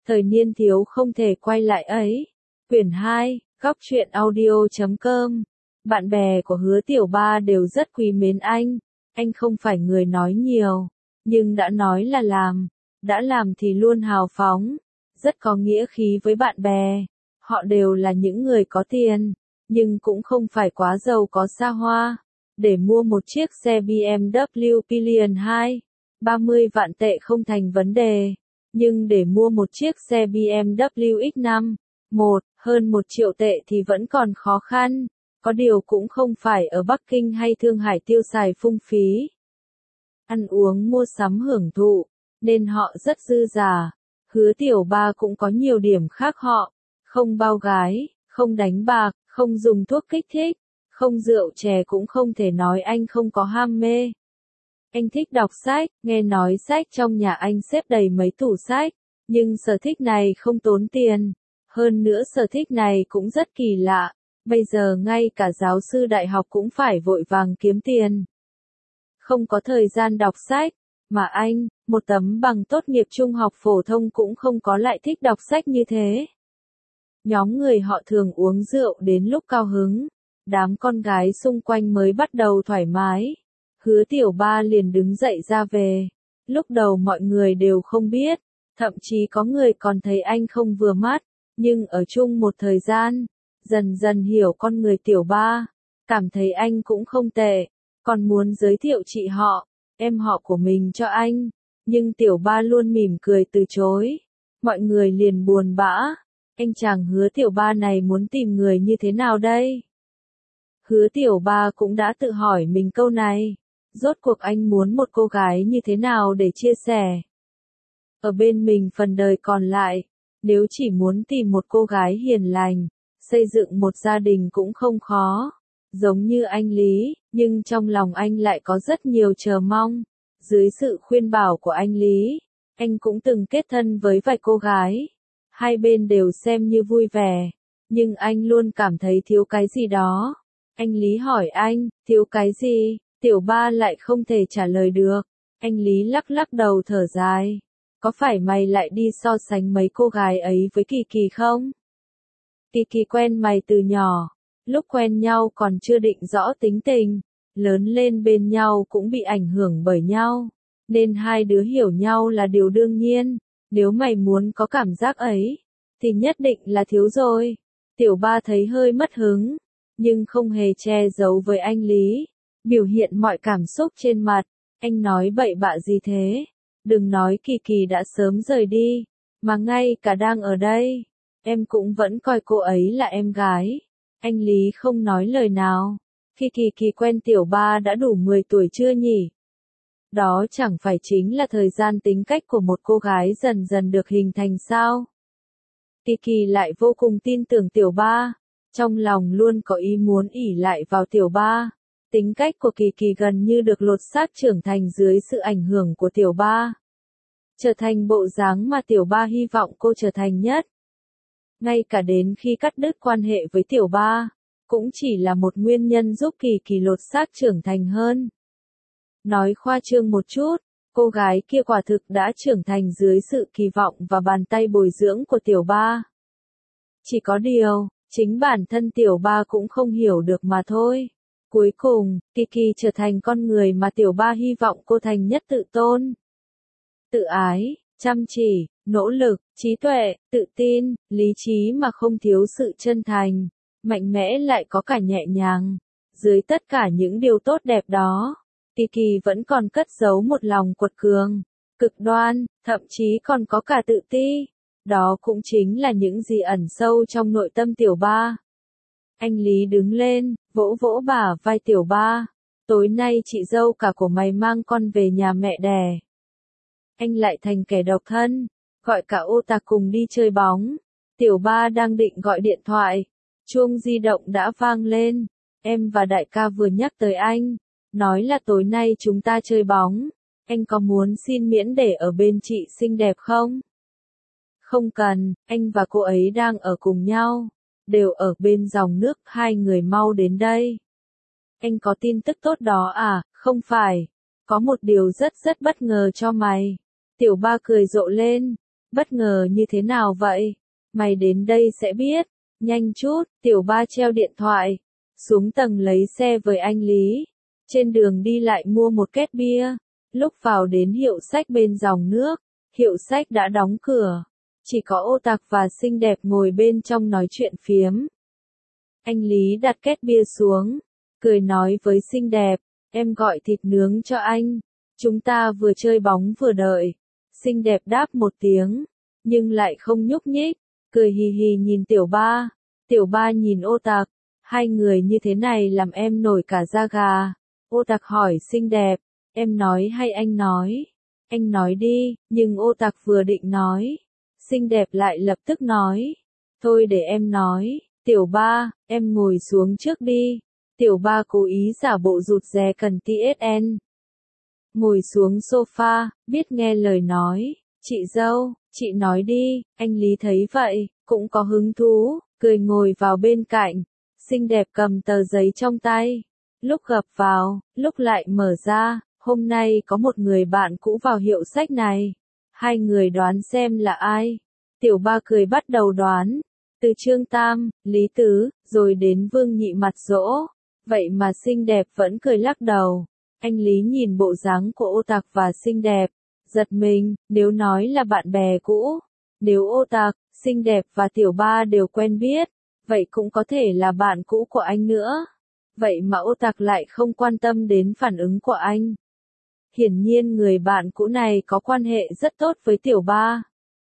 Thời niên thiếu không thể quay lại ấy. Quyển 2, Góc truyện audio.com. Bạn bè của Hứa Tiểu Ba đều rất quý mến anh. Anh không phải người nói nhiều, nhưng đã nói là làm. Đã làm thì luôn hào phóng, rất có nghĩa khí với bạn bè. Họ đều là những người có tiền, nhưng cũng không phải quá giàu có xa hoa. Để mua một chiếc xe BMW Pillion 2, 30 vạn tệ không thành vấn đề. Nhưng để mua một chiếc xe BMW X5, hơn 1 triệu tệ thì vẫn còn khó khăn. Có điều cũng không phải ở Bắc Kinh hay Thượng Hải tiêu xài phung phí. Ăn uống mua sắm hưởng thụ, nên họ rất dư giả. Hứa Tiểu Ba cũng có nhiều điểm khác họ. Không bao gái, không đánh bạc, không dùng thuốc kích thích, không rượu chè, cũng không thể nói anh không có ham mê. Anh thích đọc sách, nghe nói sách trong nhà anh xếp đầy mấy tủ sách, nhưng sở thích này không tốn tiền. Hơn nữa sở thích này cũng rất kỳ lạ, bây giờ ngay cả giáo sư đại học cũng phải vội vàng kiếm tiền. Không có thời gian đọc sách, mà anh, một tấm bằng tốt nghiệp trung học phổ thông cũng không có, lại thích đọc sách như thế. Nhóm người họ thường uống rượu đến lúc cao hứng, đám con gái xung quanh mới bắt đầu thoải mái. Hứa Tiểu Ba liền đứng dậy ra về. Lúc đầu mọi người đều không biết, thậm chí có người còn thấy anh không vừa mắt, nhưng ở chung một thời gian, dần dần hiểu con người Tiểu Ba, cảm thấy anh cũng không tệ, còn muốn giới thiệu chị họ, em họ của mình cho anh, nhưng Tiểu Ba luôn mỉm cười từ chối. Mọi người liền buồn bã, anh chàng Hứa Tiểu Ba này muốn tìm người như thế nào đây? Hứa Tiểu Ba cũng đã tự hỏi mình câu này, rốt cuộc anh muốn một cô gái như thế nào để chia sẻ ở bên mình phần đời còn lại. Nếu chỉ muốn tìm một cô gái hiền lành, xây dựng một gia đình cũng không khó, giống như anh Lý, nhưng trong lòng anh lại có rất nhiều chờ mong. Dưới sự khuyên bảo của anh Lý, anh cũng từng kết thân với vài cô gái. Hai bên đều xem như vui vẻ, nhưng anh luôn cảm thấy thiếu cái gì đó. Anh Lý hỏi anh, thiếu cái gì? Tiểu Ba lại không thể trả lời được. Anh Lý lắc lắc đầu thở dài. Có phải mày lại đi so sánh mấy cô gái ấy với Kỳ Kỳ không? Kỳ Kỳ quen mày từ nhỏ, lúc quen nhau còn chưa định rõ tính tình, lớn lên bên nhau cũng bị ảnh hưởng bởi nhau, nên hai đứa hiểu nhau là điều đương nhiên. Nếu mày muốn có cảm giác ấy, thì nhất định là thiếu rồi. Tiểu Ba thấy hơi mất hứng, nhưng không hề che giấu với anh Lý, biểu hiện mọi cảm xúc trên mặt. Anh nói bậy bạ gì thế? Đừng nói Kỳ Kỳ đã sớm rời đi, mà ngay cả đang ở đây, em cũng vẫn coi cô ấy là em gái. Anh Lý không nói lời nào. Khi Kỳ Kỳ quen Tiểu Ba đã đủ 10 tuổi chưa nhỉ? Đó chẳng phải chính là thời gian tính cách của một cô gái dần dần được hình thành sao? Kỳ Kỳ lại vô cùng tin tưởng Tiểu Ba, trong lòng luôn có ý muốn ỷ lại vào Tiểu Ba. Tính cách của Kỳ Kỳ gần như được lột xác trưởng thành dưới sự ảnh hưởng của Tiểu Ba, trở thành bộ dáng mà Tiểu Ba hy vọng cô trở thành nhất. Ngay cả đến khi cắt đứt quan hệ với Tiểu Ba, cũng chỉ là một nguyên nhân giúp Kỳ Kỳ lột xác trưởng thành hơn. Nói khoa trương một chút, cô gái kia quả thực đã trưởng thành dưới sự kỳ vọng và bàn tay bồi dưỡng của Tiểu Ba. Chỉ có điều, chính bản thân Tiểu Ba cũng không hiểu được mà thôi. Cuối cùng, Kỳ Kỳ trở thành con người mà Tiểu Ba hy vọng cô thành nhất: tự tôn, tự ái, chăm chỉ, nỗ lực, trí tuệ, tự tin, lý trí mà không thiếu sự chân thành, mạnh mẽ lại có cả nhẹ nhàng. Dưới tất cả những điều tốt đẹp đó, Kỳ Kỳ vẫn còn cất giấu một lòng quật cường, cực đoan, thậm chí còn có cả tự ti. Đó cũng chính là những gì ẩn sâu trong nội tâm Tiểu Ba. Anh Lý đứng lên, vỗ vỗ bả vai Tiểu Ba. Tối nay chị dâu cả của mày mang con về nhà mẹ đẻ. Anh lại thành kẻ độc thân, gọi cả ô tạc cùng đi chơi bóng. Tiểu Ba đang định gọi điện thoại, chuông di động đã vang lên. Em và đại ca vừa nhắc tới anh, nói là tối nay chúng ta chơi bóng. Anh có muốn xin miễn để ở bên chị xinh đẹp không? Không cần, anh và cô ấy đang ở cùng nhau, đều ở bên dòng nước, hai người mau đến đây. Anh có tin tức tốt đó à? Không phải, có một điều rất bất ngờ cho mày. Tiểu Ba cười rộ lên, Bất ngờ như thế nào vậy? Mày đến đây sẽ biết. Nhanh chút, tiểu ba treo điện thoại. Xuống tầng lấy xe với anh Lý. Trên đường đi lại mua một két bia. Lúc vào đến hiệu sách bên dòng nước, hiệu sách đã đóng cửa. Chỉ có Ô Tạc và xinh đẹp ngồi bên trong nói chuyện phiếm. Anh Lý đặt két bia xuống, cười nói với xinh đẹp, em gọi thịt nướng cho anh. Chúng ta vừa chơi bóng vừa đợi. Xinh đẹp đáp một tiếng, nhưng lại không nhúc nhích, cười hì hì nhìn tiểu ba. Tiểu ba nhìn Ô Tạc, hai người như thế này làm em nổi cả da gà. Ô Tạc hỏi xinh đẹp, em nói hay anh nói? Anh nói đi, nhưng Ô Tạc vừa định nói. Xinh đẹp lại lập tức nói, thôi để em nói. Tiểu ba, em ngồi xuống trước đi. Tiểu ba cố ý giả bộ rụt rè cần TSN. Ngồi xuống sofa, biết nghe lời nói. Chị dâu, chị nói đi. Anh Lý thấy vậy, cũng có hứng thú, cười ngồi vào bên cạnh. Xinh đẹp cầm tờ giấy trong tay. Lúc gập vào, lúc lại mở ra. Hôm nay có một người bạn cũ vào hiệu sách này. Hai người đoán xem là ai. Tiểu ba cười bắt đầu đoán. Từ Trương Tam, Lý Tứ, rồi đến Vương Nhị mặt dỗ. Vậy mà xinh đẹp vẫn cười lắc đầu. Anh Lý nhìn bộ dáng của Ô Tạc và xinh đẹp, giật mình, nếu nói là bạn bè cũ. Nếu Ô Tạc, xinh đẹp và tiểu ba đều quen biết, vậy cũng có thể là bạn cũ của anh nữa. Vậy mà Ô Tạc lại không quan tâm đến phản ứng của anh. Hiển nhiên người bạn cũ này có quan hệ rất tốt với tiểu ba.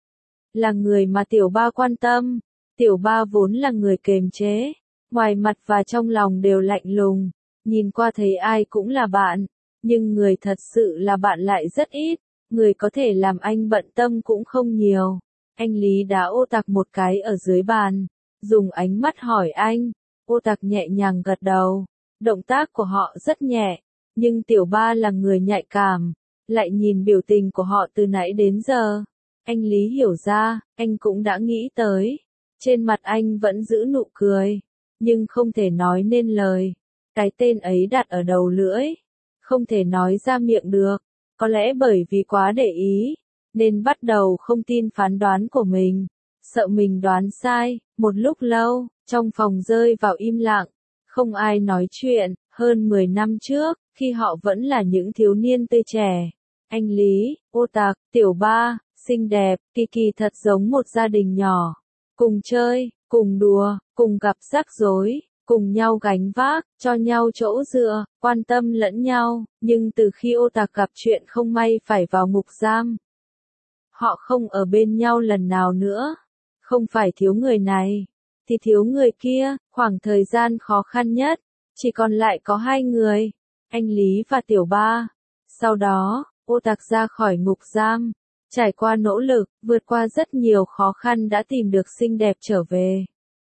Là người mà tiểu ba quan tâm. Tiểu ba vốn là người kềm chế, ngoài mặt và trong lòng đều lạnh lùng, nhìn qua thấy ai cũng là bạn, nhưng người thật sự là bạn lại rất ít, người có thể làm anh bận tâm cũng không nhiều. Anh Lý đá Ô Tạc một cái ở dưới bàn, dùng ánh mắt hỏi anh. Ô Tạc nhẹ nhàng gật đầu, động tác của họ rất nhẹ, nhưng tiểu ba là người nhạy cảm, lại nhìn biểu tình của họ từ nãy đến giờ. Anh Lý hiểu ra, anh cũng đã nghĩ tới. Trên mặt anh vẫn giữ nụ cười, nhưng không thể nói nên lời. Cái tên ấy đặt ở đầu lưỡi, không thể nói ra miệng được. Có lẽ bởi vì quá để ý, nên bắt đầu không tin phán đoán của mình. Sợ mình đoán sai, một lúc lâu, trong phòng rơi vào im lặng. Không ai nói chuyện, hơn 10 năm trước, khi họ vẫn là những thiếu niên tươi trẻ. Anh Lý, Ô Tạc, tiểu ba, xinh đẹp, Kiki thật giống một gia đình nhỏ. Cùng chơi, cùng đùa, cùng gặp rắc rối, cùng nhau gánh vác, cho nhau chỗ dựa, quan tâm lẫn nhau, nhưng từ khi Ô Tạc gặp chuyện không may phải vào ngục giam, họ không ở bên nhau lần nào nữa. Không phải thiếu người này, thì thiếu người kia. Khoảng thời gian khó khăn nhất, chỉ còn lại có hai người, anh Lý và tiểu ba. Sau đó, Ô Tạc ra khỏi ngục giam, trải qua nỗ lực, vượt qua rất nhiều khó khăn đã tìm được xinh đẹp trở về.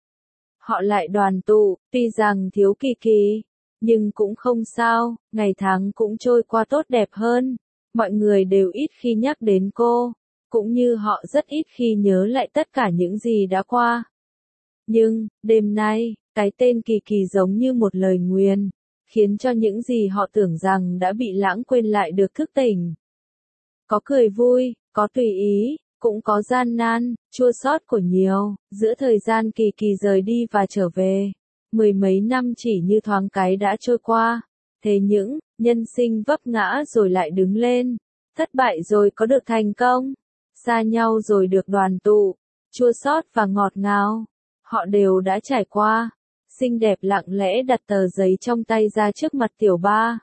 Họ lại đoàn tụ, tuy rằng thiếu Kiki, nhưng cũng không sao, ngày tháng cũng trôi qua tốt đẹp hơn. Mọi người đều ít khi nhắc đến cô, cũng như họ rất ít khi nhớ lại tất cả những gì đã qua. Nhưng, đêm nay, cái tên Kiki giống như một lời nguyền, khiến cho những gì họ tưởng rằng đã bị lãng quên lại được thức tỉnh. Có cười vui, có tùy ý, cũng có gian nan, chua xót của nhiều. Giữa thời gian Kiki rời đi và trở về, mười mấy năm chỉ như thoáng cái đã trôi qua. Thế những nhân sinh vấp ngã rồi lại đứng lên, thất bại rồi có được thành công, xa nhau rồi được đoàn tụ, chua xót và ngọt ngào, họ đều đã trải qua. Xinh đẹp lặng lẽ đặt tờ giấy trong tay ra trước mặt tiểu ba.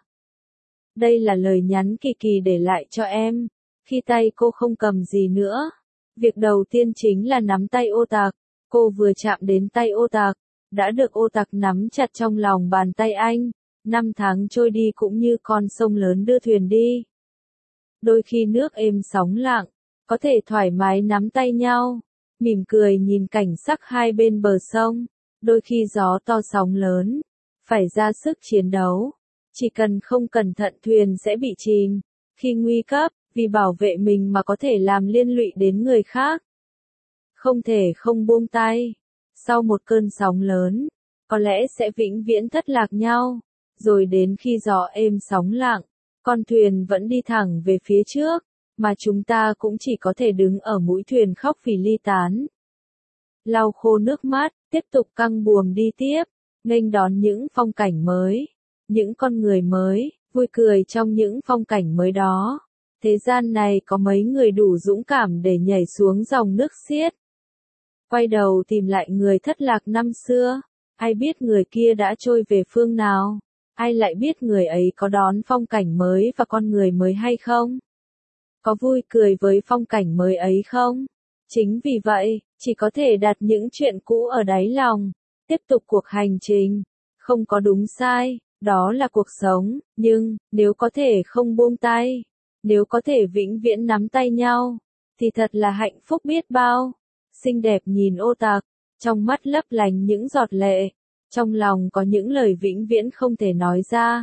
Đây là lời nhắn Kiki để lại cho em. Khi tay cô không cầm gì nữa, việc đầu tiên chính là nắm tay Ô Tạc. Cô vừa chạm đến tay Ô Tạc, đã được Ô Tạc nắm chặt trong lòng bàn tay anh. 5 tháng trôi đi cũng như con sông lớn đưa thuyền đi. Đôi khi nước êm sóng lặng, có thể thoải mái nắm tay nhau, mỉm cười nhìn cảnh sắc hai bên bờ sông. Đôi khi gió to sóng lớn, phải ra sức chiến đấu. Chỉ cần không cẩn thận thuyền sẽ bị chìm. Khi nguy cấp, vì bảo vệ mình mà có thể làm liên lụy đến người khác. Không thể không buông tay. Sau một cơn sóng lớn, có lẽ sẽ vĩnh viễn thất lạc nhau. Rồi đến khi gió êm sóng lặng, con thuyền vẫn đi thẳng về phía trước. mà chúng ta cũng chỉ có thể đứng ở mũi thuyền khóc vì ly tán. Lau khô nước mắt, tiếp tục căng buồm đi tiếp, nghênh đón những phong cảnh mới, những con người mới, vui cười trong những phong cảnh mới đó. Thế gian này có mấy người đủ dũng cảm để nhảy xuống dòng nước xiết. Quay đầu tìm lại người thất lạc năm xưa, ai biết người kia đã trôi về phương nào, ai lại biết người ấy có đón phong cảnh mới và con người mới hay không? Có vui cười với phong cảnh mới ấy không? Chính vì vậy, chỉ có thể đặt những chuyện cũ ở đáy lòng, tiếp tục cuộc hành trình, không có đúng sai, đó là cuộc sống, nhưng, nếu có thể không buông tay, nếu có thể vĩnh viễn nắm tay nhau, thì thật là hạnh phúc biết bao. Xinh đẹp nhìn Ô Tạc, trong mắt lấp lánh những giọt lệ, trong lòng có những lời vĩnh viễn không thể nói ra.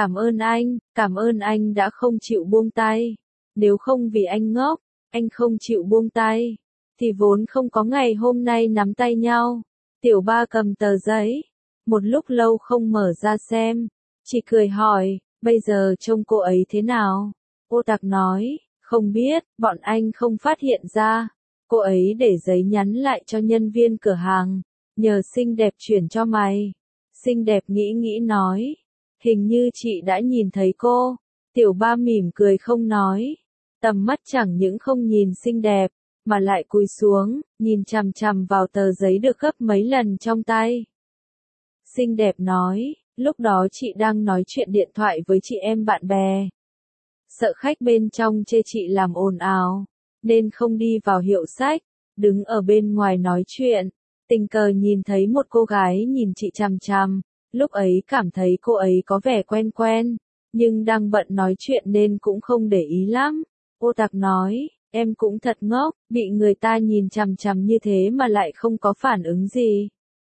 Cảm ơn anh đã không chịu buông tay. Nếu không vì anh ngốc, anh không chịu buông tay, thì vốn không có ngày hôm nay nắm tay nhau. Tiểu Ba cầm tờ giấy, một lúc lâu không mở ra xem, chỉ cười hỏi, bây giờ trông cô ấy thế nào? Ô Tạc nói, không biết, bọn anh không phát hiện ra. Cô ấy để giấy nhắn lại cho nhân viên cửa hàng, nhờ xinh đẹp chuyển cho mày. Xinh đẹp nghĩ nghĩ nói, hình như chị đã nhìn thấy cô. Tiểu Ba mỉm cười không nói, tầm mắt chẳng những không nhìn xinh đẹp, mà lại cúi xuống, nhìn chằm chằm vào tờ giấy được gấp mấy lần trong tay. Xinh đẹp nói, lúc đó chị đang nói chuyện điện thoại với chị em bạn bè. Sợ khách bên trong chê chị làm ồn ào, nên không đi vào hiệu sách, đứng ở bên ngoài nói chuyện. Tình cờ nhìn thấy một cô gái nhìn chị chằm chằm, lúc ấy cảm thấy cô ấy có vẻ quen quen, nhưng đang bận nói chuyện nên cũng không để ý lắm. Ô Tạc nói, em cũng thật ngốc, bị người ta nhìn chằm chằm như thế mà lại không có phản ứng gì.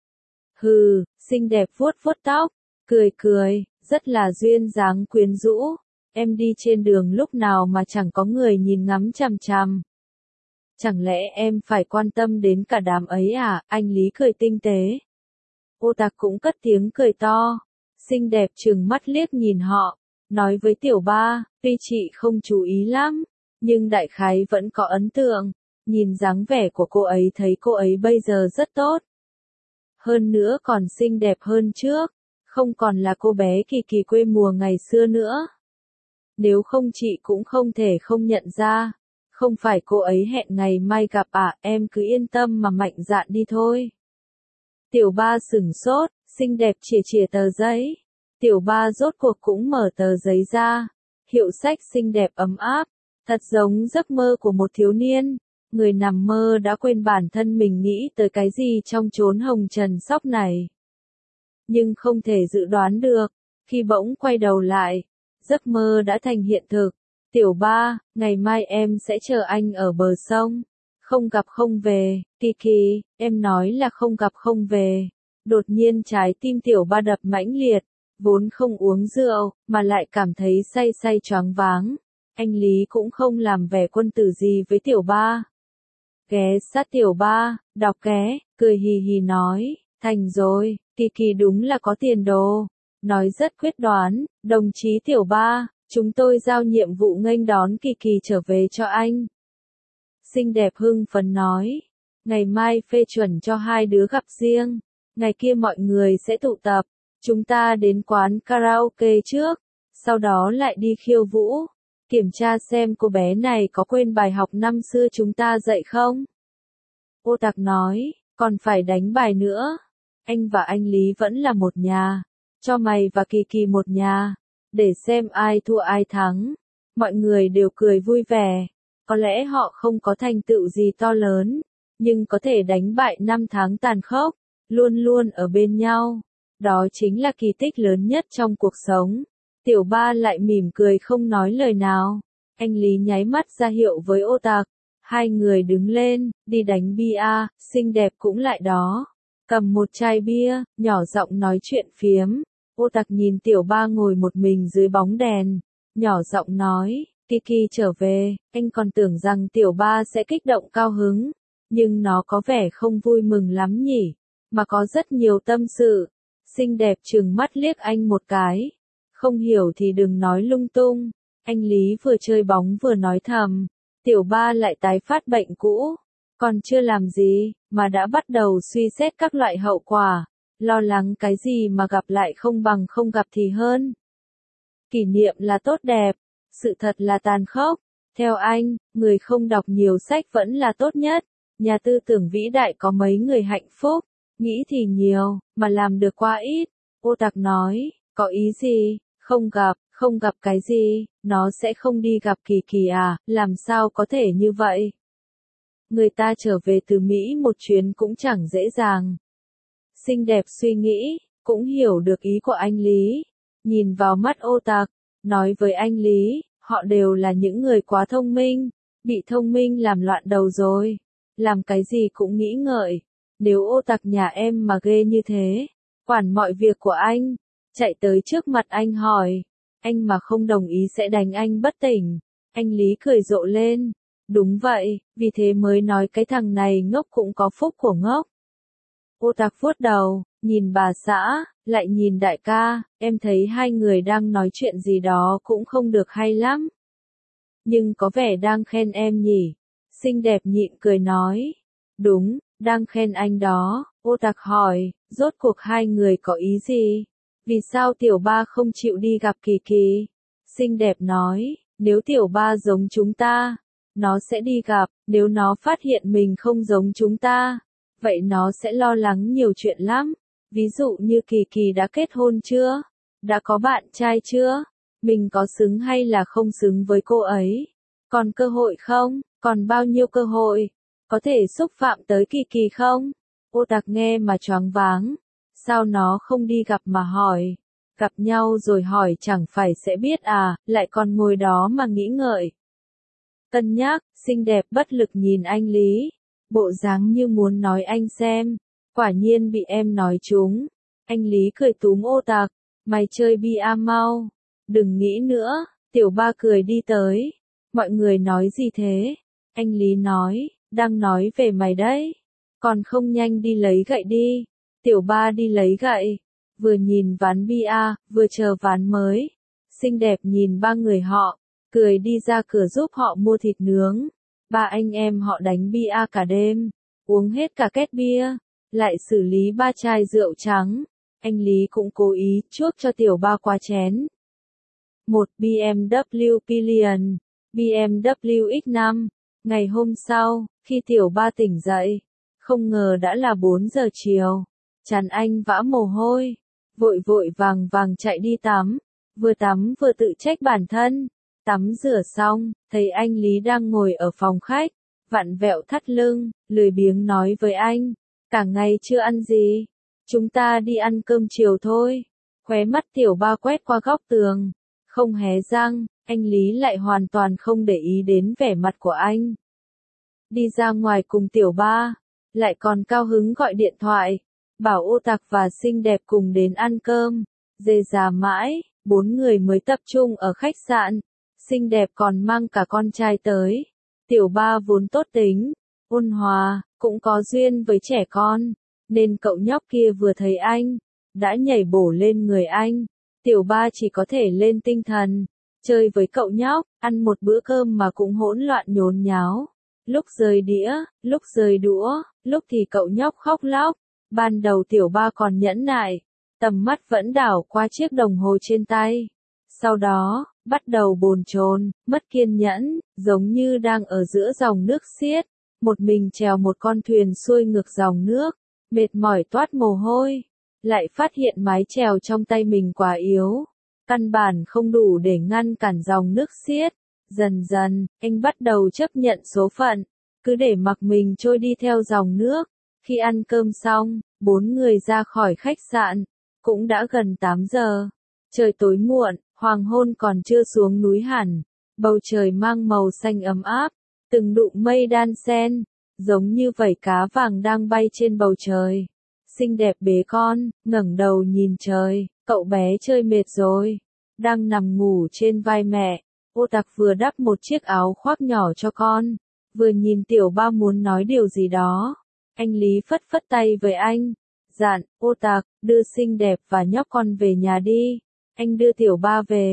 Hừ, xinh đẹp vuốt vuốt tóc, cười cười, rất là duyên dáng quyến rũ. Em đi trên đường lúc nào mà chẳng có người nhìn ngắm chằm chằm. Chẳng lẽ em phải quan tâm đến cả đám ấy à? Anh Lý cười tinh tế. Ô Tạc cũng cất tiếng cười to. Xinh đẹp trừng mắt liếc nhìn họ, nói với Tiểu Ba, tuy chị không chú ý lắm, nhưng đại khái vẫn có ấn tượng. Nhìn dáng vẻ của cô ấy thấy cô ấy bây giờ rất tốt. Hơn nữa còn xinh đẹp hơn trước, không còn là cô bé Kỳ Kỳ quê mùa ngày xưa nữa. Nếu không chị cũng không thể không nhận ra. Không phải cô ấy hẹn ngày mai gặp à, em cứ yên tâm mà mạnh dạn đi thôi. Tiểu Ba sửng sốt, xinh đẹp chìa chìa tờ giấy. Tiểu Ba rốt cuộc cũng mở tờ giấy ra. Hiệu sách xinh đẹp ấm áp, thật giống giấc mơ của một thiếu niên. Người nằm mơ đã quên bản thân mình nghĩ tới cái gì trong chốn hồng trần sóc này. Nhưng không thể dự đoán được, khi bỗng quay đầu lại, giấc mơ đã thành hiện thực. Tiểu Ba, ngày mai em sẽ chờ anh ở bờ sông. Không gặp không về, Kỳ Kỳ, em nói là không gặp không về. Đột nhiên trái tim Tiểu Ba đập mãnh liệt, vốn không uống rượu, mà lại cảm thấy say say choáng váng. Anh Lý cũng không làm vẻ quân tử gì với Tiểu Ba. Ghé sát Tiểu Ba, đọc ké, cười hì hì nói, thành rồi, Kỳ Kỳ đúng là có tiền đồ. Nói rất quyết đoán, đồng chí Tiểu Ba, chúng tôi giao nhiệm vụ nghênh đón Kỳ Kỳ trở về cho anh. Xinh đẹp hưng phấn nói, ngày mai phê chuẩn cho hai đứa gặp riêng, ngày kia mọi người sẽ tụ tập, chúng ta đến quán karaoke trước, sau đó lại đi khiêu vũ, kiểm tra xem cô bé này có quên bài học năm xưa chúng ta dạy không. Ô Tạc nói, còn phải đánh bài nữa, anh và anh Lý vẫn là một nhà, cho mày và Kỳ Kỳ một nhà, để xem ai thua ai thắng. Mọi người đều cười vui vẻ. Có lẽ họ không có thành tựu gì to lớn, nhưng có thể đánh bại năm tháng tàn khốc, luôn luôn ở bên nhau. Đó chính là kỳ tích lớn nhất trong cuộc sống. Tiểu Ba lại mỉm cười không nói lời nào. Anh Lý nháy mắt ra hiệu với Ô Tạc. Hai người đứng lên, đi đánh bia, xinh đẹp cũng lại đó. Cầm một chai bia, nhỏ giọng nói chuyện phiếm. Ô Tạc nhìn Tiểu Ba ngồi một mình dưới bóng đèn, nhỏ giọng nói, Kỳ Kỳ trở về, anh còn tưởng rằng Tiểu Ba sẽ kích động cao hứng, nhưng nó có vẻ không vui mừng lắm nhỉ, mà có rất nhiều tâm sự. Xinh đẹp trừng mắt liếc anh một cái, không hiểu thì đừng nói lung tung, Anh Lý vừa chơi bóng vừa nói thầm, tiểu ba lại tái phát bệnh cũ, còn chưa làm gì, mà đã bắt đầu suy xét các loại hậu quả, lo lắng cái gì mà gặp lại không bằng không gặp thì hơn. Kỷ niệm là tốt đẹp, sự thật là tàn khốc. Theo anh, người không đọc nhiều sách vẫn là tốt nhất. Nhà tư tưởng vĩ đại có mấy người hạnh phúc, nghĩ thì nhiều, mà làm được quá ít. Ô Tạc nói, có ý gì, không gặp cái gì, nó sẽ không đi gặp Kỳ Kỳ à, làm sao có thể như vậy? Người ta trở về từ Mỹ một chuyến cũng chẳng dễ dàng. Xinh đẹp suy nghĩ, cũng hiểu được ý của anh Lý. Nhìn vào mắt Ô Tạc, nói với anh Lý, họ đều là những người quá thông minh, bị thông minh làm loạn đầu rồi. Làm cái gì cũng nghĩ ngợi. Nếu Ô Tạc nhà em mà ghê như thế, quản mọi việc của anh, chạy tới trước mặt anh hỏi, anh mà không đồng ý sẽ đánh anh bất tỉnh. Anh Lý cười rộ lên. Đúng vậy, vì thế mới nói cái thằng này ngốc cũng có phúc của ngốc. Ô Tạc vuốt đầu, nhìn bà xã, lại nhìn đại ca, em thấy hai người đang nói chuyện gì đó cũng không được hay lắm. Nhưng có vẻ đang khen em nhỉ? Xinh đẹp nhịn cười nói. Đúng, đang khen anh đó. Ô Tạc hỏi, rốt cuộc hai người có ý gì? Vì sao tiểu ba không chịu đi gặp Kỳ Kỳ? Xinh đẹp nói, nếu tiểu ba giống chúng ta, nó sẽ đi gặp, nếu nó phát hiện mình không giống chúng ta, vậy nó sẽ lo lắng nhiều chuyện lắm. Ví dụ như Kỳ Kỳ đã kết hôn chưa? Đã có bạn trai chưa? Mình có xứng hay là không xứng với cô ấy? Còn cơ hội không? Còn bao nhiêu cơ hội? Có thể xúc phạm tới Kỳ Kỳ không? Ô Tạc nghe mà choáng váng. Sao nó không đi gặp mà hỏi? Gặp nhau rồi hỏi chẳng phải sẽ biết à, lại còn ngồi đó mà nghĩ ngợi. Cân nhắc, xinh đẹp bất lực nhìn anh Lý. Bộ dáng như muốn nói anh xem. Quả nhiên bị em nói trúng. Anh Lý cười túm Ô Tạc. Mày chơi bia mau. Đừng nghĩ nữa. Tiểu ba cười đi tới. Mọi người nói gì thế? Anh Lý nói, đang nói về mày đấy. Còn không nhanh đi lấy gậy đi. Tiểu ba đi lấy gậy. Vừa nhìn ván bia, vừa chờ ván mới. Xinh đẹp nhìn ba người họ. Cười đi ra cửa giúp họ mua thịt nướng. Ba anh em họ đánh bia cả đêm. Uống hết cả két bia. Lại xử lý 3 chai rượu trắng. Anh Lý cũng cố ý chuốc cho tiểu ba qua chén. Một BMW Pillion, BMW X5. Ngày hôm sau, khi tiểu ba tỉnh dậy, không ngờ đã là 4 giờ chiều. Trán anh vã mồ hôi, vội vội vàng vàng chạy đi tắm vừa tự trách bản thân. Tắm rửa xong, thấy anh Lý đang ngồi ở phòng khách, vặn vẹo thắt lưng, lười biếng nói với anh, cả ngày chưa ăn gì, chúng ta đi ăn cơm chiều thôi. Khóe mắt tiểu ba quét qua góc tường, không hé răng, anh Lý lại hoàn toàn không để ý đến vẻ mặt của anh. Đi ra ngoài cùng tiểu ba, lại còn cao hứng gọi điện thoại, bảo Ô Tạc và xinh đẹp cùng đến ăn cơm. Dê già mãi, 4 người mới tập trung ở khách sạn. Xinh đẹp còn mang cả con trai tới. Tiểu ba vốn tốt tính, ôn hòa, cũng có duyên với trẻ con, nên cậu nhóc kia vừa thấy anh, đã nhảy bổ lên người anh. Tiểu ba chỉ có thể lên tinh thần, chơi với cậu nhóc, ăn một bữa cơm mà cũng hỗn loạn nhốn nháo. Lúc rời đĩa, lúc rời đũa, lúc thì cậu nhóc khóc lóc. Ban đầu tiểu ba còn nhẫn nại, tầm mắt vẫn đảo qua chiếc đồng hồ trên tay. Sau đó, bắt đầu bồn chồn, mất kiên nhẫn, giống như đang ở giữa dòng nước xiết, một mình chèo một con thuyền xuôi ngược dòng nước, mệt mỏi toát mồ hôi, lại phát hiện mái chèo trong tay mình quá yếu, căn bản không đủ để ngăn cản dòng nước xiết. Dần dần, anh bắt đầu chấp nhận số phận, cứ để mặc mình trôi đi theo dòng nước. Khi ăn cơm xong, 4 người ra khỏi khách sạn, cũng đã gần 8 giờ. Trời tối muộn, hoàng hôn còn chưa xuống núi hẳn, bầu trời mang màu xanh ấm áp, từng đụng mây đan xen, giống như vảy cá vàng đang bay trên bầu trời. Xinh đẹp bế con, ngẩng đầu nhìn trời, cậu bé chơi mệt rồi, đang nằm ngủ trên vai mẹ. Ô Tạc vừa đắp một chiếc áo khoác nhỏ cho con, vừa nhìn tiểu ba muốn nói điều gì đó. Anh Lý phất phất tay với anh, dặn, Ô Tạc, đưa xinh đẹp và nhóc con về nhà đi. Anh đưa tiểu ba về.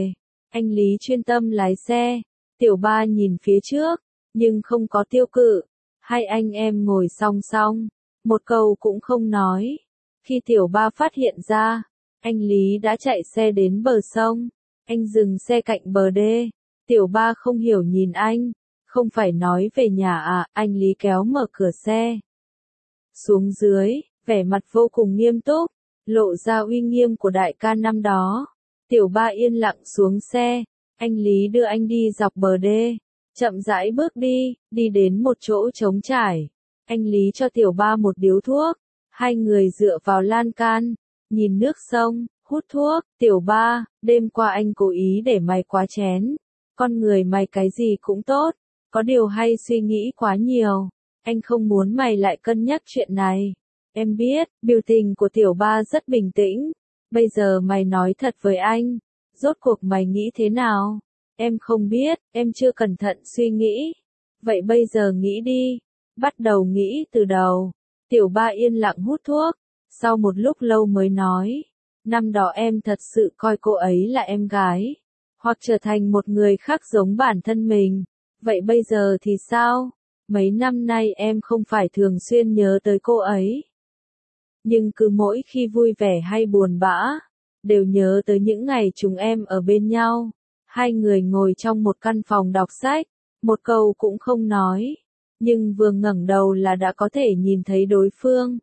Anh Lý chuyên tâm lái xe, Tiểu Ba nhìn phía trước, nhưng không có tiêu cự. Hai anh em ngồi song song, một câu cũng không nói. Khi Tiểu Ba phát hiện ra, anh Lý đã chạy xe đến bờ sông. Anh dừng xe cạnh bờ đê. Tiểu Ba không hiểu nhìn anh. Không phải nói về nhà à? Anh Lý kéo mở cửa xe. Xuống dưới, vẻ mặt vô cùng nghiêm túc, lộ ra uy nghiêm của đại ca năm đó. Tiểu Ba yên lặng xuống xe. Anh Lý đưa anh đi dọc bờ đê. Chậm rãi bước đi, đi đến một chỗ trống trải. Anh Lý cho Tiểu Ba một điếu thuốc. Hai người dựa vào lan can, nhìn nước sông, hút thuốc. Tiểu Ba, đêm qua anh cố ý để mày quá chén. Con người mày cái gì cũng tốt, có điều hay suy nghĩ quá nhiều. Anh không muốn mày lại cân nhắc chuyện này. Em biết, biểu tình của Tiểu Ba rất bình tĩnh. Bây giờ mày nói thật với anh. Rốt cuộc mày nghĩ thế nào? Em không biết, em chưa cẩn thận suy nghĩ. Vậy bây giờ nghĩ đi. Bắt đầu nghĩ từ đầu. Tiểu Ba yên lặng hút thuốc. Sau một lúc lâu mới nói. Năm đó em thật sự coi cô ấy là em gái. Hoặc trở thành một người khác giống bản thân mình. Vậy bây giờ thì sao? Mấy năm nay em không phải thường xuyên nhớ tới cô ấy. Nhưng cứ mỗi khi vui vẻ hay buồn bã, đều nhớ tới những ngày chúng em ở bên nhau. Hai người ngồi trong một căn phòng đọc sách, một câu cũng không nói. Nhưng vừa ngẩng đầu là đã có thể nhìn thấy đối phương.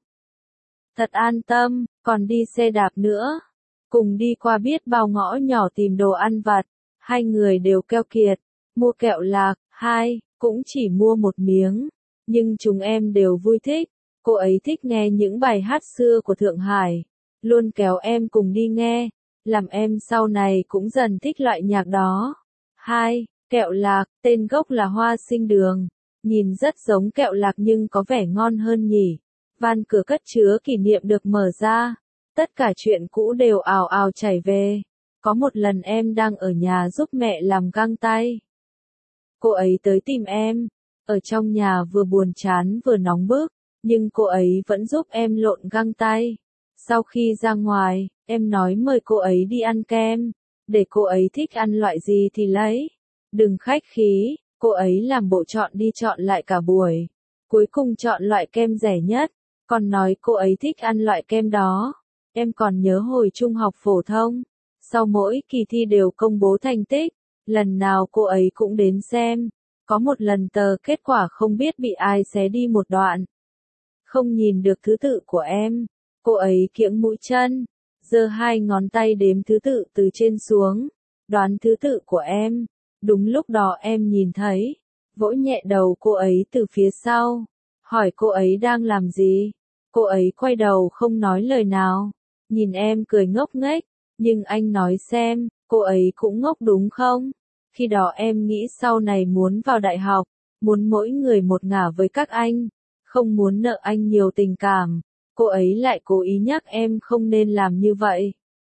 Thật an tâm, còn đi xe đạp nữa. Cùng đi qua biết bao ngõ nhỏ tìm đồ ăn vặt. Hai người đều keo kiệt, mua kẹo lạc, cũng chỉ mua một miếng. Nhưng chúng em đều vui thích. Cô ấy thích nghe những bài hát xưa của Thượng Hải. Luôn kéo em cùng đi nghe. Làm em sau này cũng dần thích loại nhạc đó. Kẹo lạc, tên gốc là hoa sinh đường. Nhìn rất giống kẹo lạc nhưng có vẻ ngon hơn nhỉ. Van cửa cất chứa kỷ niệm được mở ra. Tất cả chuyện cũ đều ào ào chảy về. Có một lần em đang ở nhà giúp mẹ làm găng tay. Cô ấy tới tìm em. Ở trong nhà vừa buồn chán vừa nóng bức. Nhưng cô ấy vẫn giúp em lộn găng tay. Sau khi ra ngoài, em nói mời cô ấy đi ăn kem. Để cô ấy thích ăn loại gì thì lấy. Đừng khách khí, cô ấy làm bộ chọn đi chọn lại cả buổi. Cuối cùng chọn loại kem rẻ nhất. Còn nói cô ấy thích ăn loại kem đó. Em còn nhớ hồi trung học phổ thông. Sau mỗi kỳ thi đều công bố thành tích. Lần nào cô ấy cũng đến xem. Có một lần tờ kết quả không biết bị ai xé đi một đoạn. Không nhìn được thứ tự của em. Cô ấy kiễng mũi chân. Giơ hai ngón tay đếm thứ tự từ trên xuống. Đoán thứ tự của em. Đúng lúc đó em nhìn thấy. Vỗ nhẹ đầu cô ấy từ phía sau. Hỏi cô ấy đang làm gì. Cô ấy quay đầu không nói lời nào. Nhìn em cười ngốc nghếch. Nhưng anh nói xem, cô ấy cũng ngốc đúng không? Khi đó em nghĩ sau này muốn vào đại học. Muốn mỗi người một ngả với các anh. Không muốn nợ anh nhiều tình cảm. Cô ấy lại cố ý nhắc em không nên làm như vậy.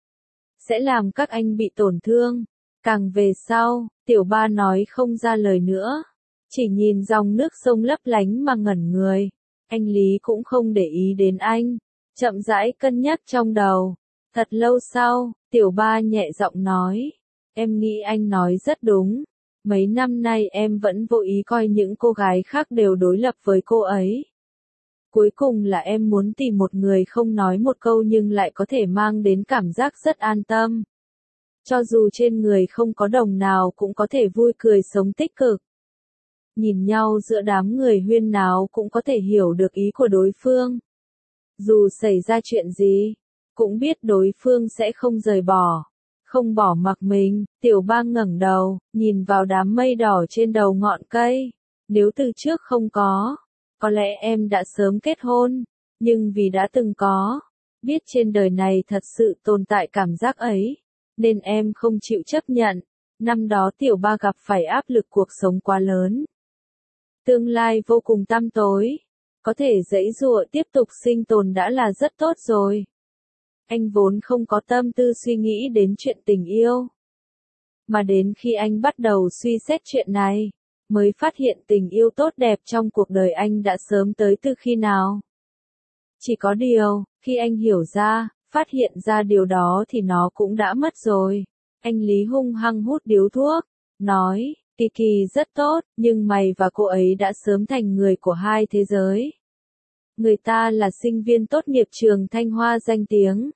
Sẽ làm các anh bị tổn thương. Càng về sau, Tiểu Ba nói không ra lời nữa. Chỉ nhìn dòng nước sông lấp lánh mà ngẩn người. Anh Lý cũng không để ý đến anh. Chậm rãi cân nhắc trong đầu. Thật lâu sau, Tiểu Ba nhẹ giọng nói. Em nghĩ anh nói rất đúng. Mấy năm nay em vẫn vô ý coi những cô gái khác đều đối lập với cô ấy. Cuối cùng là em muốn tìm một người không nói một câu nhưng lại có thể mang đến cảm giác rất an tâm. Cho dù trên người không có đồng nào cũng có thể vui cười sống tích cực. Nhìn nhau giữa đám người huyên náo cũng có thể hiểu được ý của đối phương. Dù xảy ra chuyện gì, cũng biết đối phương sẽ không rời bỏ. Không bỏ mặc mình. Tiểu Ba ngẩng đầu, nhìn vào đám mây đỏ trên đầu ngọn cây. Nếu từ trước không có lẽ em đã sớm kết hôn. Nhưng vì đã từng biết trên đời này thật sự tồn tại cảm giác ấy, nên em không chịu chấp nhận. Năm đó Tiểu Ba gặp phải áp lực cuộc sống quá lớn. Tương lai vô cùng tăm tối. Có thể giãy giụa tiếp tục sinh tồn đã là rất tốt rồi. Anh vốn không có tâm tư suy nghĩ đến chuyện tình yêu. Mà đến khi anh bắt đầu suy xét chuyện này, mới phát hiện tình yêu tốt đẹp trong cuộc đời anh đã sớm tới từ khi nào. Chỉ có điều, khi anh hiểu ra, phát hiện ra điều đó thì nó cũng đã mất rồi. Anh Lý hung hăng hút điếu thuốc, nói, Kỳ Kỳ rất tốt, nhưng mày và cô ấy đã sớm thành người của hai thế giới. Người ta là sinh viên tốt nghiệp trường Thanh Hoa danh tiếng.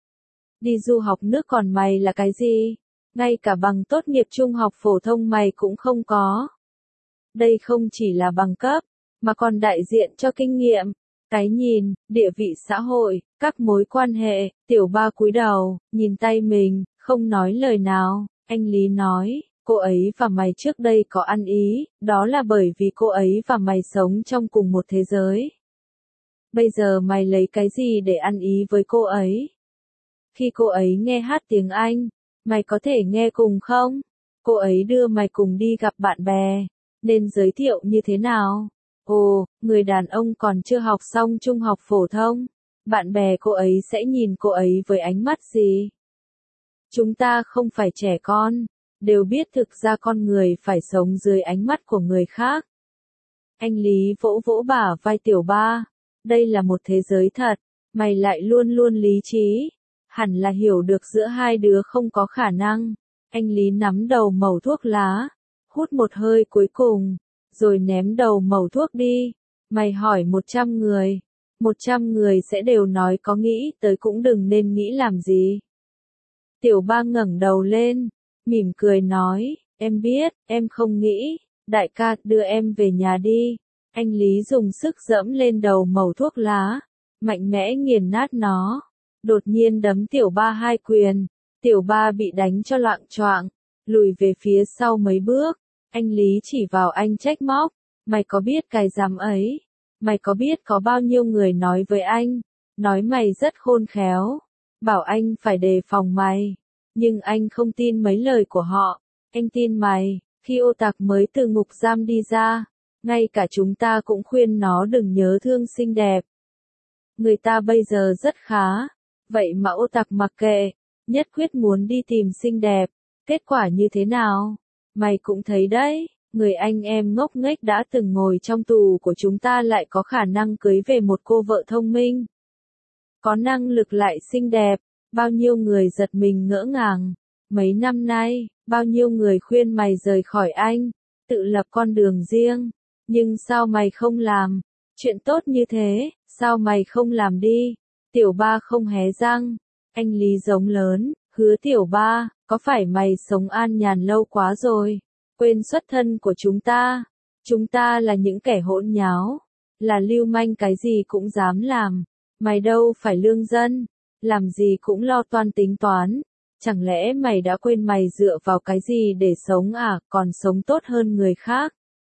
Đi du học nước còn mày là cái gì? Ngay cả bằng tốt nghiệp trung học phổ thông mày cũng không có. Đây không chỉ là bằng cấp, mà còn đại diện cho kinh nghiệm, cái nhìn, địa vị xã hội, các mối quan hệ. Tiểu Ba cúi đầu, nhìn tay mình, không nói lời nào. Anh Lý nói, cô ấy và mày trước đây có ăn ý, đó là bởi vì cô ấy và mày sống trong cùng một thế giới. Bây giờ mày lấy cái gì để ăn ý với cô ấy? Khi cô ấy nghe hát tiếng Anh, mày có thể nghe cùng không? Cô ấy đưa mày cùng đi gặp bạn bè, nên giới thiệu như thế nào? Ồ, người đàn ông còn chưa học xong trung học phổ thông. Bạn bè cô ấy sẽ nhìn cô ấy với ánh mắt gì? Chúng ta không phải trẻ con, đều biết thực ra con người phải sống dưới ánh mắt của người khác. Anh Lý vỗ vỗ bả vai Tiểu Ba. Đây là một thế giới thật, mày lại luôn luôn lý trí. Hẳn là hiểu được giữa hai đứa không có khả năng. Anh Lý nắm đầu mẩu thuốc lá, hút một hơi cuối cùng, rồi ném đầu mẩu thuốc đi. Mày hỏi 100 người, 100 người sẽ đều nói có nghĩ tới cũng đừng nên nghĩ làm gì. Tiểu Ba ngẩng đầu lên, mỉm cười nói, em biết, em không nghĩ, đại ca đưa em về nhà đi. Anh Lý dùng sức giẫm lên đầu mẩu thuốc lá, mạnh mẽ nghiền nát nó, đột nhiên đấm Tiểu Ba 2 quyền. Tiểu Ba bị đánh cho loạng choạng, lùi về phía sau mấy bước. Anh Lý chỉ vào anh trách móc, mày có biết cái dám ấy? Mày có biết có bao nhiêu người nói với anh, nói mày rất khôn khéo, bảo anh phải đề phòng mày, nhưng anh không tin mấy lời của họ, anh tin mày. Khi ô tặc mới từ ngục giam đi ra, ngay cả chúng ta cũng khuyên nó đừng nhớ thương xinh đẹp. Người ta bây giờ rất khá, vậy mà ô tặc mặc kệ, nhất quyết muốn đi tìm xinh đẹp. Kết quả như thế nào? Mày cũng thấy đấy, người anh em ngốc nghếch đã từng ngồi trong tù của chúng ta lại có khả năng cưới về một cô vợ thông minh, có năng lực lại xinh đẹp. Bao nhiêu người giật mình ngỡ ngàng. Mấy năm nay, bao nhiêu người khuyên mày rời khỏi anh, tự lập con đường riêng. Nhưng sao mày không làm? Chuyện tốt như thế, sao mày không làm đi? Tiểu Ba không hé răng. Anh Lý giống lớn, hứa Tiểu Ba, có phải mày sống an nhàn lâu quá rồi? Quên xuất thân của chúng ta. Chúng ta là những kẻ hỗn nháo, là lưu manh cái gì cũng dám làm. Mày đâu phải lương dân, làm gì cũng lo toan tính toán. Chẳng lẽ mày đã quên mày dựa vào cái gì để sống à, còn sống tốt hơn người khác?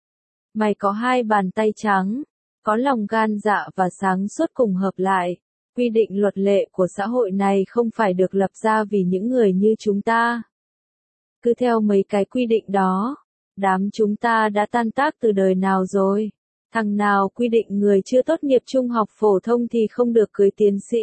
Mày có 2 bàn tay trắng, có lòng gan dạ và sáng suốt cùng hợp lại. Quy định luật lệ của xã hội này không phải được lập ra vì những người như chúng ta. Cứ theo mấy cái quy định đó, đám chúng ta đã tan tác từ đời nào rồi. Thằng nào quy định người chưa tốt nghiệp trung học phổ thông thì không được cưới tiến sĩ?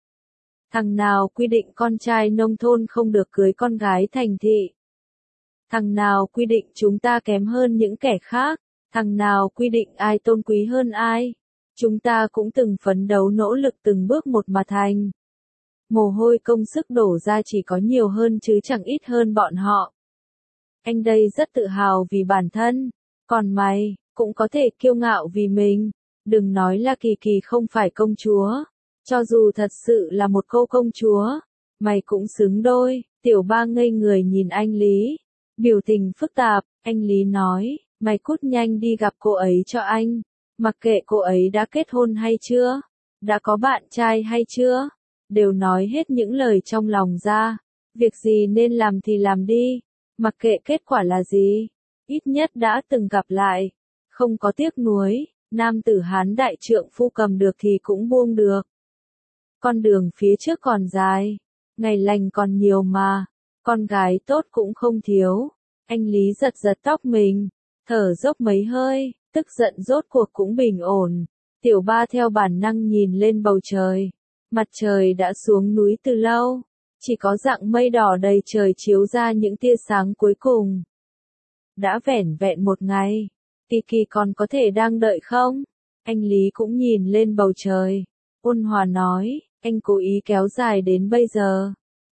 Thằng nào quy định con trai nông thôn không được cưới con gái thành thị? Thằng nào quy định chúng ta kém hơn những kẻ khác? Thằng nào quy định ai tôn quý hơn ai? Chúng ta cũng từng phấn đấu nỗ lực từng bước một mà thành. Mồ hôi công sức đổ ra chỉ có nhiều hơn chứ chẳng ít hơn bọn họ. Anh đây rất tự hào vì bản thân, còn mày, cũng có thể kiêu ngạo vì mình. Đừng nói là Kỳ Kỳ không phải công chúa. Cho dù thật sự là một cô công chúa, mày cũng xứng đôi. Tiểu Ba ngây người nhìn anh Lý, biểu tình phức tạp. Anh Lý nói, mày cút nhanh đi gặp cô ấy cho anh. Mặc kệ cô ấy đã kết hôn hay chưa, đã có bạn trai hay chưa, đều nói hết những lời trong lòng ra. Việc gì nên làm thì làm đi, mặc kệ kết quả là gì, ít nhất đã từng gặp lại, không có tiếc nuối. Nam tử Hán đại trượng phu cầm được thì cũng buông được. Con đường phía trước còn dài, ngày lành còn nhiều mà, con gái tốt cũng không thiếu. Anh Lý giật giật tóc mình, thở dốc mấy hơi, tức giận rốt cuộc cũng bình ổn. Tiểu Ba theo bản năng nhìn lên bầu trời. Mặt trời đã xuống núi từ lâu, chỉ có dạng mây đỏ đầy trời chiếu ra những tia sáng cuối cùng. Đã vẻn vẹn một ngày, Kỳ Kỳ còn có thể đang đợi không? Anh Lý cũng nhìn lên bầu trời, ôn hòa nói, anh cố ý kéo dài đến bây giờ.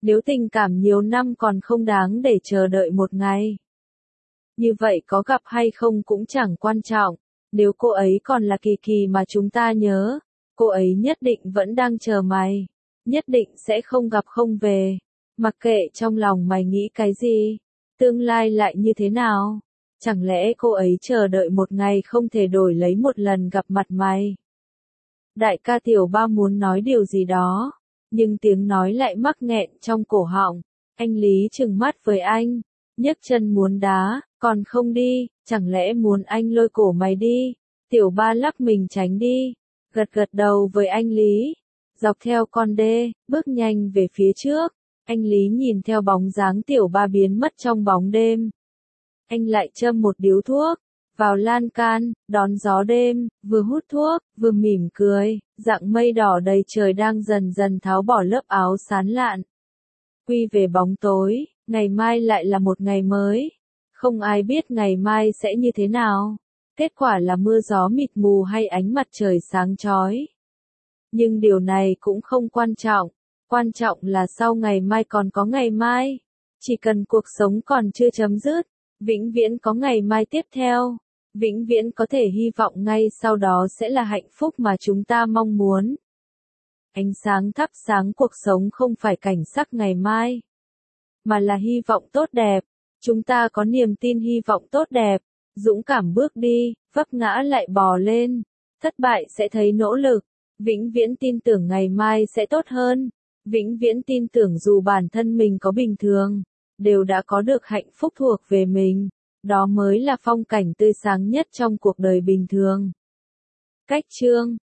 Nếu tình cảm nhiều năm còn không đáng để chờ đợi một ngày. Như vậy có gặp hay không cũng chẳng quan trọng. Nếu cô ấy còn là Kỳ Kỳ mà chúng ta nhớ, cô ấy nhất định vẫn đang chờ mày. Nhất định sẽ không gặp không về. Mặc kệ trong lòng mày nghĩ cái gì, tương lai lại như thế nào. Chẳng lẽ cô ấy chờ đợi một ngày không thể đổi lấy một lần gặp mặt mày? Đại ca Tiểu Ba muốn nói điều gì đó, nhưng tiếng nói lại mắc nghẹn trong cổ họng. Anh Lý trừng mắt với anh, nhấc chân muốn đá, còn không đi, chẳng lẽ muốn anh lôi cổ mày đi? Tiểu Ba lắc mình tránh đi, gật gật đầu với anh Lý, dọc theo con đê, bước nhanh về phía trước. Anh Lý nhìn theo bóng dáng Tiểu Ba biến mất trong bóng đêm. Anh lại châm một điếu thuốc vào lan can, đón gió đêm, vừa hút thuốc, vừa mỉm cười, dạng mây đỏ đầy trời đang dần dần tháo bỏ lớp áo sán lạn. Quy về bóng tối, ngày mai lại là một ngày mới. Không ai biết ngày mai sẽ như thế nào. Kết quả là mưa gió mịt mù hay ánh mặt trời sáng chói. Nhưng điều này cũng không quan trọng. Quan trọng là sau ngày mai còn có ngày mai. Chỉ cần cuộc sống còn chưa chấm dứt, vĩnh viễn có ngày mai tiếp theo. Vĩnh viễn có thể hy vọng ngay sau đó sẽ là hạnh phúc mà chúng ta mong muốn. Ánh sáng thắp sáng cuộc sống không phải cảnh sắc ngày mai, mà là hy vọng tốt đẹp. Chúng ta có niềm tin hy vọng tốt đẹp, dũng cảm bước đi, vấp ngã lại bò lên, thất bại sẽ thấy nỗ lực, vĩnh viễn tin tưởng ngày mai sẽ tốt hơn, vĩnh viễn tin tưởng dù bản thân mình có bình thường, đều đã có được hạnh phúc thuộc về mình. Đó mới là phong cảnh tươi sáng nhất trong cuộc đời bình thường. Cách chương